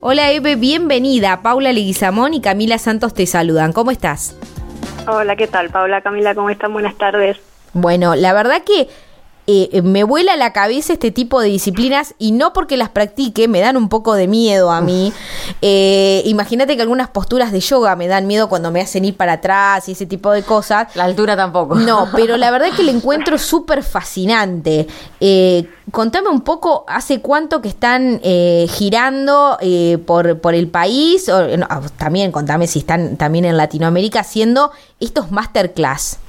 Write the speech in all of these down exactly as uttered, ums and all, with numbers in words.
Hola Eve, bienvenida. Paula Leguizamón y Camila Santos te saludan. ¿Cómo estás? Hola, ¿qué tal, Paula? Camila, ¿cómo están? Buenas tardes. Bueno, la verdad que eh, me vuela la cabeza este tipo de disciplinas y no porque las practique, me dan un poco de miedo a mí. Eh, Imagínate que algunas posturas de yoga me dan miedo cuando me hacen ir para atrás y ese tipo de cosas. La altura tampoco. No, pero la verdad es que lo encuentro súper fascinante. Eh, contame un poco, ¿hace cuánto que están eh, girando eh, por, por el país? O, no, también contame si están también en Latinoamérica haciendo estos masterclass.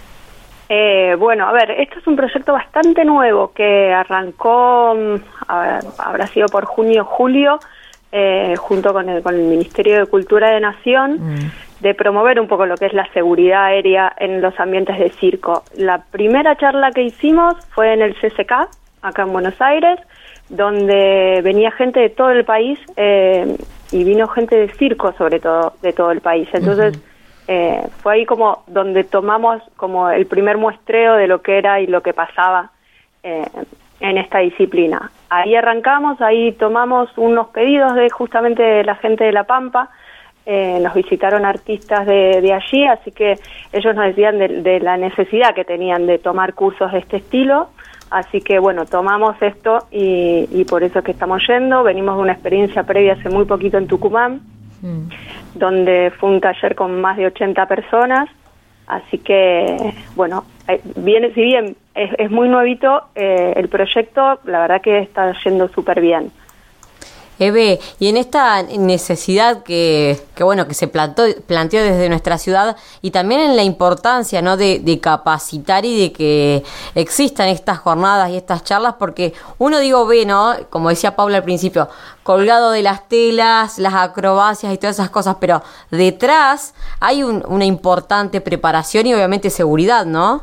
Eh, bueno, a ver, esto es un proyecto bastante nuevo que arrancó, a ver, habrá sido por junio, julio, eh, junto con el, con el Ministerio de Cultura de Nación, mm. de promover un poco lo que es la seguridad aérea en los ambientes de circo. La primera charla que hicimos fue en el C C K, acá en Buenos Aires, donde venía gente de todo el país eh, y vino gente de circo, sobre todo, de todo el país. Entonces, uh-huh. Eh, fue ahí como donde tomamos como el primer muestreo de lo que era y lo que pasaba eh, en esta disciplina. Ahí arrancamos, ahí tomamos unos pedidos de justamente de la gente de La Pampa, eh, nos visitaron artistas de, de allí, así que ellos nos decían de, de la necesidad que tenían de tomar cursos de este estilo, así que bueno, tomamos esto y, y por eso es que estamos yendo. Venimos de una experiencia previa hace muy poquito en Tucumán, Mm. donde fue un taller con más de ochenta personas, así que, bueno, viene, si bien es, es muy nuevito eh, el proyecto, la verdad que está yendo súper bien. Eve, y en esta necesidad que, que bueno, que se plantó, planteó desde nuestra ciudad y también en la importancia, ¿no?, de, de capacitar y de que existan estas jornadas y estas charlas, porque uno, digo, ve, ¿no?, como decía Paula al principio, colgado de las telas, las acrobacias y todas esas cosas, pero detrás hay un, una importante preparación y obviamente seguridad, ¿no?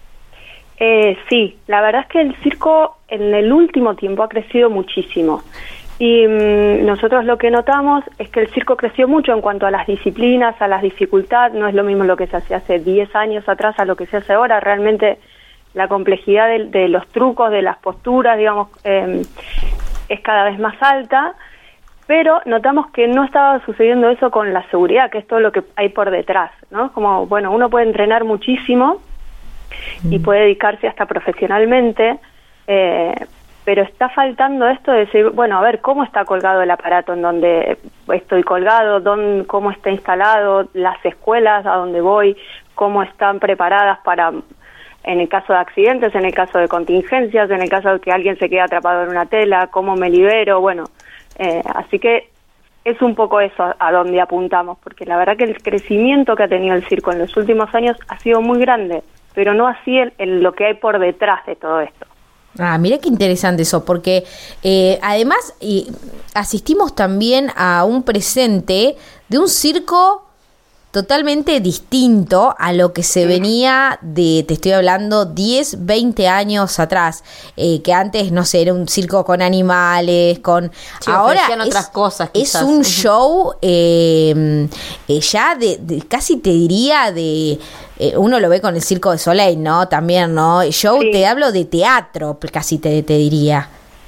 Eh, sí, la verdad es que el circo en el último tiempo ha crecido muchísimo. Y mmm, nosotros lo que notamos es que el circo creció mucho en cuanto a las disciplinas, a las dificultades. No es lo mismo lo que se hacía hace diez años atrás a lo que se hace ahora. Realmente la complejidad de, de los trucos, de las posturas, digamos, eh, es cada vez más alta. Pero notamos que no estaba sucediendo eso con la seguridad, que es todo lo que hay por detrás, ¿no? Como, bueno, uno puede entrenar muchísimo y puede dedicarse hasta profesionalmente, eh, pero está faltando esto de decir, bueno, a ver, ¿cómo está colgado el aparato en donde estoy colgado? Dónde, ¿Cómo está instalado? Las escuelas a donde voy, ¿cómo están preparadas para, en el caso de accidentes, en el caso de contingencias, en el caso de que alguien se quede atrapado en una tela? ¿Cómo me libero? Bueno, eh, así que es un poco eso a, a donde apuntamos, porque la verdad que el crecimiento que ha tenido el circo en los últimos años ha sido muy grande, pero no así en, en lo que hay por detrás de todo esto. Ah, mira qué interesante eso, porque eh, además eh, asistimos también a un presente de un circo totalmente distinto a lo que se venía de, te estoy hablando, diez, veinte años atrás, eh, que antes, no sé, era un circo con animales, con... Sí, ahora es, otras cosas, es un show eh, eh, ya de, de, casi te diría de... Eh, uno lo ve con el Circo de Soleil, ¿no? También, ¿no? Show, sí. Te hablo de teatro, casi te, te diría.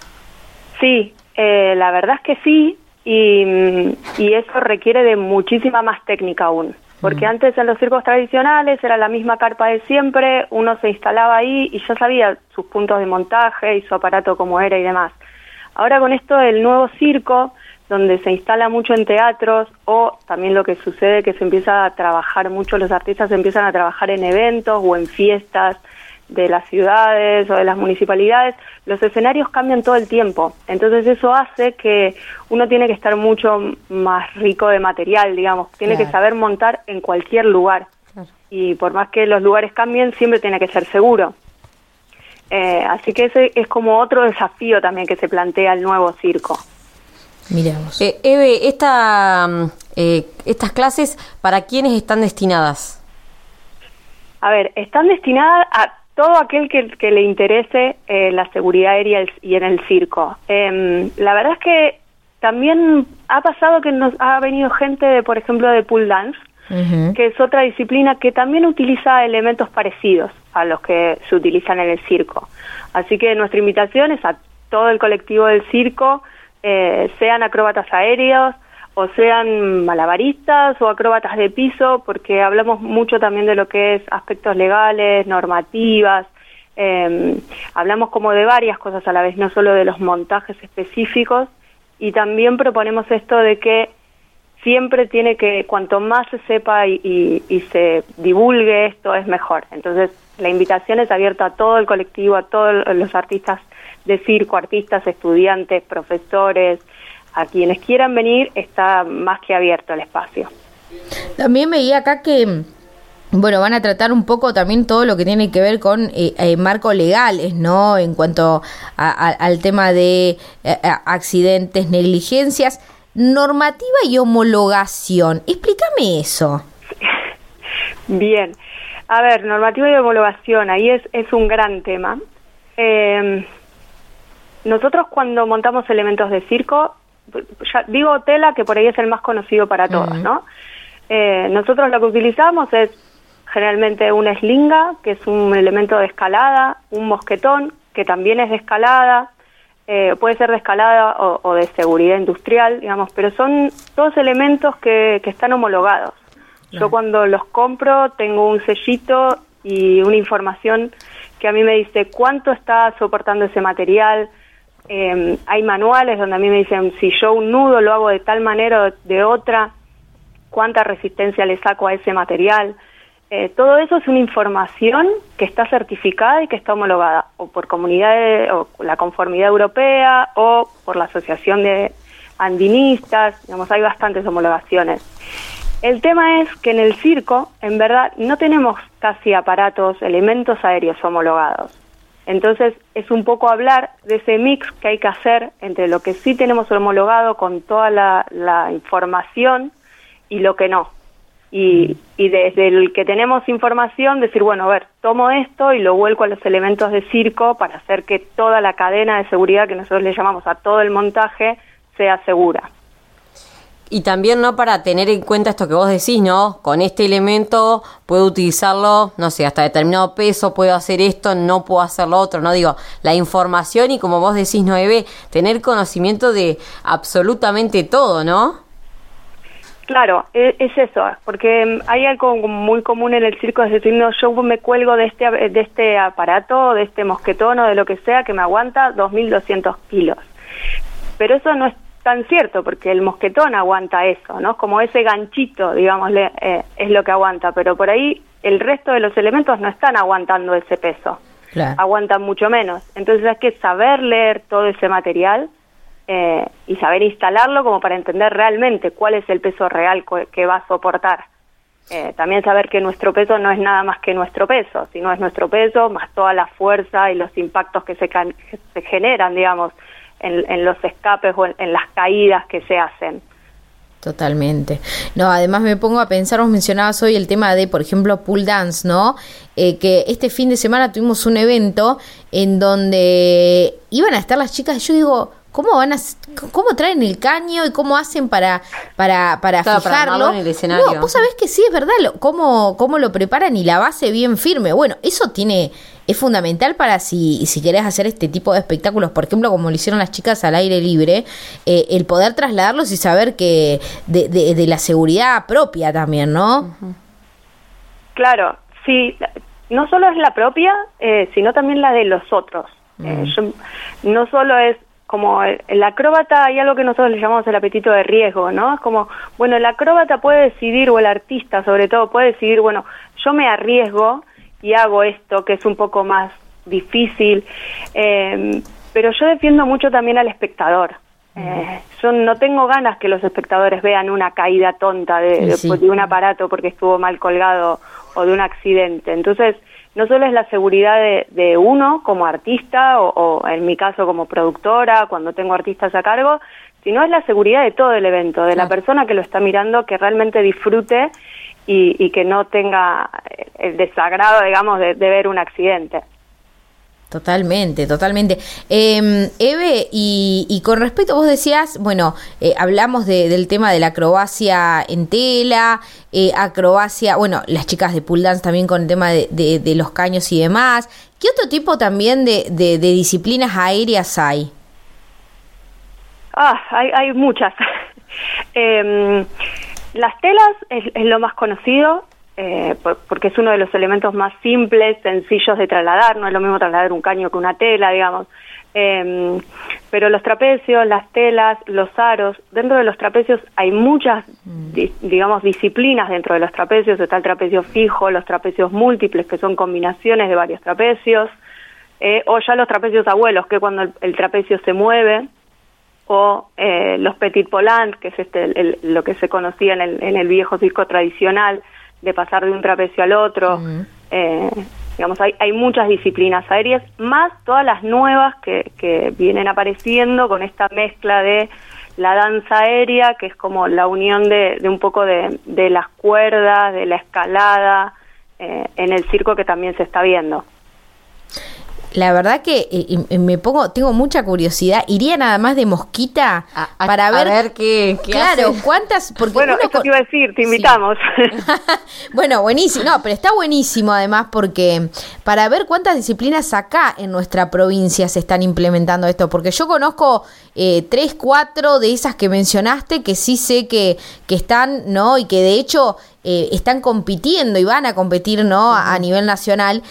Sí, eh, la verdad es que sí. Y, y eso requiere de muchísima más técnica aún, porque mm. antes en los circos tradicionales era la misma carpa de siempre, uno se instalaba ahí y ya sabía sus puntos de montaje y su aparato cómo era y demás. Ahora con esto del nuevo circo, donde se instala mucho en teatros, o también lo que sucede que se empieza a trabajar mucho, los artistas empiezan a trabajar en eventos o en fiestas de las ciudades o de las municipalidades, los escenarios cambian todo el tiempo. Entonces eso hace que uno tiene que estar mucho más rico de material, digamos, tiene claro. que saber montar en cualquier lugar. Claro. Y por más que los lugares cambien, siempre tiene que ser seguro. Eh, así que ese es como otro desafío también que se plantea el nuevo circo. Miramos. Eh, Eve, esta, eh, estas clases, ¿para quiénes están destinadas? A ver, están destinadas a todo aquel que, que le interese eh, la seguridad aérea y en el circo. Eh, la verdad es que también ha pasado que nos ha venido gente, de, por ejemplo, de pool dance, uh-huh. que es otra disciplina que también utiliza elementos parecidos a los que se utilizan en el circo. Así que nuestra invitación es a todo el colectivo del circo eh, sean acróbatas aéreos, o sean malabaristas o acróbatas de piso, porque hablamos mucho también de lo que es aspectos legales, normativas, eh, hablamos como de varias cosas a la vez, no solo de los montajes específicos, y también proponemos esto de que siempre tiene que, cuanto más se sepa y, y, y se divulgue esto, es mejor. Entonces, la invitación es abierta a todo el colectivo, a todos los artistas de circo, artistas, estudiantes, profesores, a quienes quieran venir, está más que abierto el espacio. También veía acá que, bueno, van a tratar un poco también todo lo que tiene que ver con eh, eh, marcos legales, ¿no? En cuanto a, a, al tema de eh, accidentes, negligencias, normativa y homologación. Explícame eso. Bien. A ver, normativa y homologación, ahí es, es un gran tema. Eh, nosotros cuando montamos elementos de circo, ya digo tela, que por ahí es el más conocido para todos, uh-huh. ¿no? Eh, nosotros lo que utilizamos es generalmente una eslinga, que es un elemento de escalada, un mosquetón, que también es de escalada, eh, puede ser de escalada o, o de seguridad industrial, digamos, pero son todos elementos que, que están homologados. Uh-huh. Yo cuando los compro tengo un sellito y una información que a mí me dice cuánto está soportando ese material. Eh, hay manuales donde a mí me dicen si yo un nudo lo hago de tal manera o de otra, cuánta resistencia le saco a ese material. Eh, todo eso es una información que está certificada y que está homologada o por comunidades o la conformidad europea o por la asociación de andinistas, digamos, hay bastantes homologaciones. El tema es que en el circo, en verdad, no tenemos casi aparatos, elementos aéreos homologados. Entonces, es un poco hablar de ese mix que hay que hacer entre lo que sí tenemos homologado con toda la, la información y lo que no. Y, y desde el que tenemos información, decir, bueno, a ver, tomo esto y lo vuelco a los elementos de circo para hacer que toda la cadena de seguridad, que nosotros le llamamos a todo el montaje, sea segura. Y también, ¿no?, para tener en cuenta esto que vos decís, ¿no? Con este elemento puedo utilizarlo, no sé, hasta determinado peso, puedo hacer esto, no puedo hacer lo otro, ¿no? Digo, la información y, como vos decís, ¿no, Eve? Tener conocimiento de absolutamente todo, ¿no? Claro, es, es eso, porque hay algo muy común en el circo, es decir, no, yo me cuelgo de este, de este aparato, de este mosquetón o de lo que sea que me aguanta dos mil doscientos kilos. Pero eso no es tan cierto, porque el mosquetón aguanta eso, ¿no? Como ese ganchito, digámosle, eh, es lo que aguanta, pero por ahí el resto de los elementos no están aguantando ese peso, claro. Aguantan mucho menos. Entonces hay que saber leer todo ese material eh, y saber instalarlo como para entender realmente cuál es el peso real que va a soportar. Eh, también saber que nuestro peso no es nada más que nuestro peso, sino es nuestro peso más toda la fuerza y los impactos que se, can- que se generan, digamos, En, en los escapes o en, en las caídas que se hacen. Totalmente. No, además me pongo a pensar, vos mencionabas hoy el tema de, por ejemplo, pool dance, ¿no? Eh, que este fin de semana tuvimos un evento en donde iban a estar las chicas, y yo digo, ¿cómo van a, cómo traen el caño y cómo hacen para para para claro, fijarlo? Para en el escenario. No, vos sabés que sí, es verdad, lo, cómo, cómo lo preparan y la base bien firme. Bueno, eso tiene es fundamental para si, si querés hacer este tipo de espectáculos, por ejemplo, como lo hicieron las chicas al aire libre, eh, el poder trasladarlos y saber que de, de, de la seguridad propia también, ¿no? Uh-huh. Claro, sí, no solo es la propia, eh, sino también la de los otros. Uh-huh. Eh, yo, no solo es como el, el acróbata, hay algo que nosotros le llamamos el apetito de riesgo, ¿no? Es como, bueno, el acróbata puede decidir, o el artista sobre todo, puede decidir, bueno, yo me arriesgo y hago esto que es un poco más difícil, eh, pero yo defiendo mucho también al espectador. Eh, yo no tengo ganas que los espectadores vean una caída tonta de, sí, sí. de un aparato porque estuvo mal colgado o de un accidente. Entonces, no solo es la seguridad de, de uno como artista o, o en mi caso como productora, cuando tengo artistas a cargo, sino es la seguridad de todo el evento, de claro. la persona que lo está mirando, que realmente disfrute Y, y que no tenga el desagrado, digamos, de, de ver un accidente. Totalmente, totalmente. Eh, Eve, y, y con respecto, vos decías, bueno, eh, hablamos de, del tema de la acrobacia en tela, eh, acrobacia, bueno, las chicas de pool dance también con el tema de, de, de los caños y demás. ¿Qué otro tipo también de, de, de disciplinas aéreas hay? Ah, hay, hay muchas. eh, las telas es, es lo más conocido, eh, por, porque es uno de los elementos más simples, sencillos de trasladar. No es lo mismo trasladar un caño que una tela, digamos. Eh, pero los trapecios, las telas, los aros, dentro de los trapecios hay muchas, di, digamos, disciplinas dentro de los trapecios. Está el trapecio fijo, los trapecios múltiples, que son combinaciones de varios trapecios, eh, o ya los trapecios abuelos, que cuando el, el trapecio se mueve, o eh, los petit volant, que es este el, el, lo que se conocía en el, en el viejo circo tradicional, de pasar de un trapecio al otro. Uh-huh. eh, digamos, hay, hay muchas disciplinas aéreas, más todas las nuevas que, que vienen apareciendo con esta mezcla de la danza aérea, que es como la unión de, de un poco de, de las cuerdas, de la escalada, eh, en el circo, que también se está viendo. La verdad que eh, me pongo, tengo mucha curiosidad. Iría nada más de mosquita a, a, para ver, a ver qué, qué claro, hace. cuántas. Porque bueno, uno eso te iba a decir, te invitamos. Sí. Bueno, buenísimo. No, pero está buenísimo además, porque para ver cuántas disciplinas acá en nuestra provincia se están implementando esto, porque yo conozco eh, tres, cuatro de esas que mencionaste que sí sé que, que están, ¿no? Y que de hecho Eh, están compitiendo y van a competir, ¿no? A, a nivel nacional,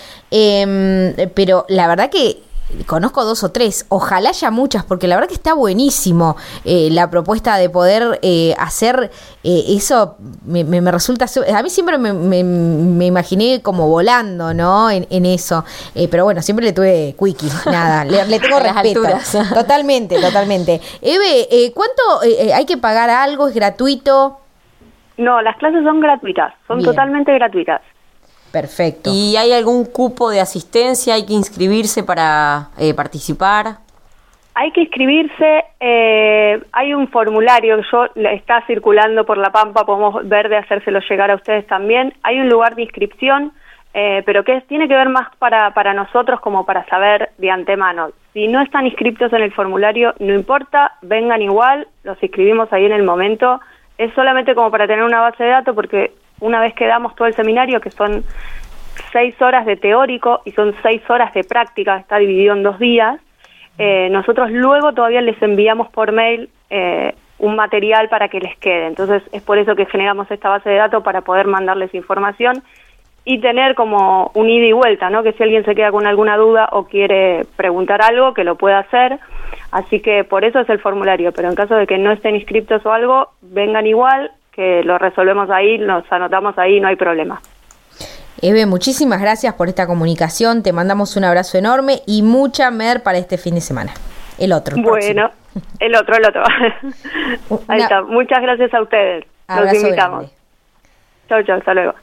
eh, pero la verdad que conozco dos o tres, ojalá haya muchas, porque la verdad que está buenísimo eh, la propuesta de poder eh, hacer eh, eso. Me, me, me resulta, a mí siempre me, me, me imaginé como volando, ¿no? En, en eso, eh, pero bueno, siempre le tuve quickie, nada, le, le tengo respeto. Totalmente, totalmente. Eve, eh, ¿cuánto eh, hay que pagar algo? ¿Es gratuito? No, las clases son gratuitas, son Bien. totalmente gratuitas. Perfecto. ¿Y hay algún cupo de asistencia? ¿Hay que inscribirse para eh, participar? Hay que inscribirse, eh, hay un formulario que yo está circulando por La Pampa, podemos ver de hacérselo llegar a ustedes también. Hay un lugar de inscripción, eh, pero que es, tiene que ver más para, para nosotros como para saber de antemano. Si no están inscriptos en el formulario, no importa, vengan igual, los inscribimos ahí en el momento. Es solamente como para tener una base de datos, porque una vez que damos todo el seminario, que son seis horas de teórico y son seis horas de práctica, está dividido en dos días, eh, nosotros luego todavía les enviamos por mail eh, un material para que les quede. Entonces es por eso que generamos esta base de datos, para poder mandarles información y tener como un ida y vuelta, ¿no? Que si alguien se queda con alguna duda o quiere preguntar algo, que lo pueda hacer. Así que por eso es el formulario, pero en caso de que no estén inscriptos o algo, vengan igual, que lo resolvemos ahí, nos anotamos ahí, no hay problema. Eve, muchísimas gracias por esta comunicación, te mandamos un abrazo enorme y mucha mer para este fin de semana. El otro. El bueno, próximo. el otro, el otro. Ahí Una... está, muchas gracias a ustedes, los invitamos. Chau, chau, hasta luego.